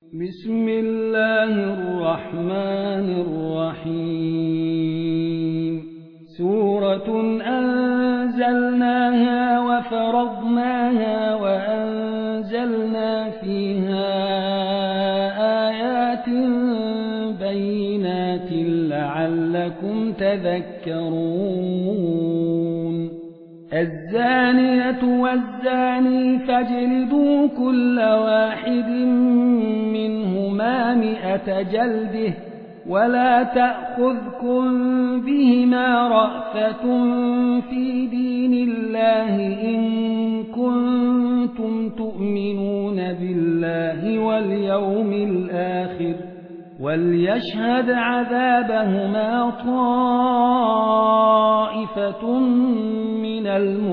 بسم الله الرحمن الرحيم سورة أنزلناها وفرضناها وأنزلنا فيها آيات بينات لعلكم تذكرون الزانية والزاني فاجلدوا كل واحد منهما 100 جلدة ولا تأخذكم بهما رأفة في دين الله إن كنتم تؤمنون بالله واليوم الآخر وليشهد عذابهما طائفة من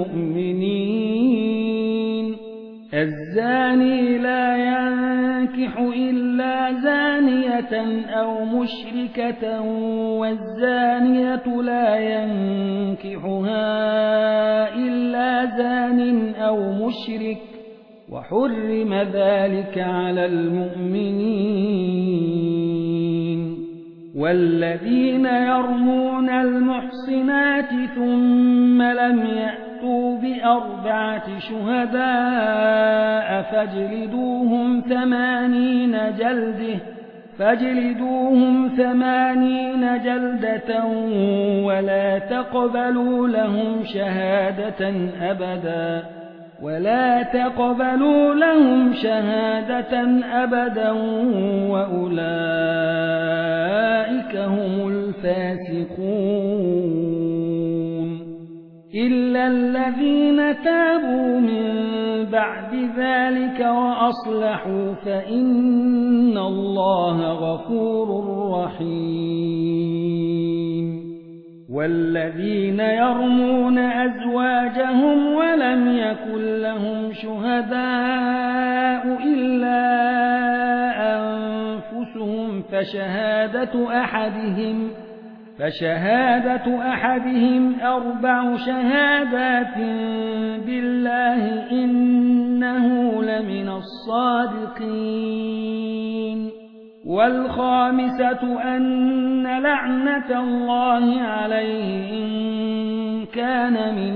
المؤمنين الزاني لا ينكح إلا زانية أو مشركة والزانية لا ينكحها إلا زان أو مشرك وحرم ذلك على المؤمنين والذين يرمون المحصنات ثم لم يأتوا ب4 شهداء فاجلدوهم 80 جلدة ولا تقبلوا لهم شهادة أبدا وأولئك هم الفاسقون إلا الذين تابوا من بعد ذلك وأصلحوا فإن الله غفور رحيم والذين يرمون أزواجهم ولم يكن لهم شهداء إلا أنفسهم فشهادة أحدهم 4 شهادات بالله إنه لمن الصادقين والخامسة أن لعنة الله عليه إن كان من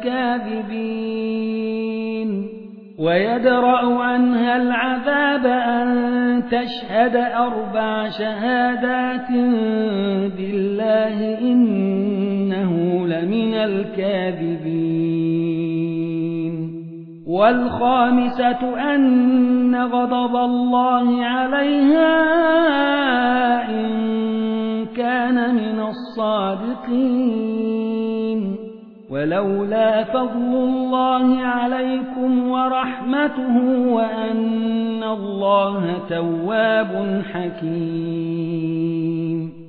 الكاذبين ويدرأ عنها العذاب أن تشهد 4 شهادات بالله إنه لمن الكاذبين والخامسة أن غضب الله عليها إن كان من الصادقين ولولا فضل الله عليكم ورحمته وأن الله تواب حكيم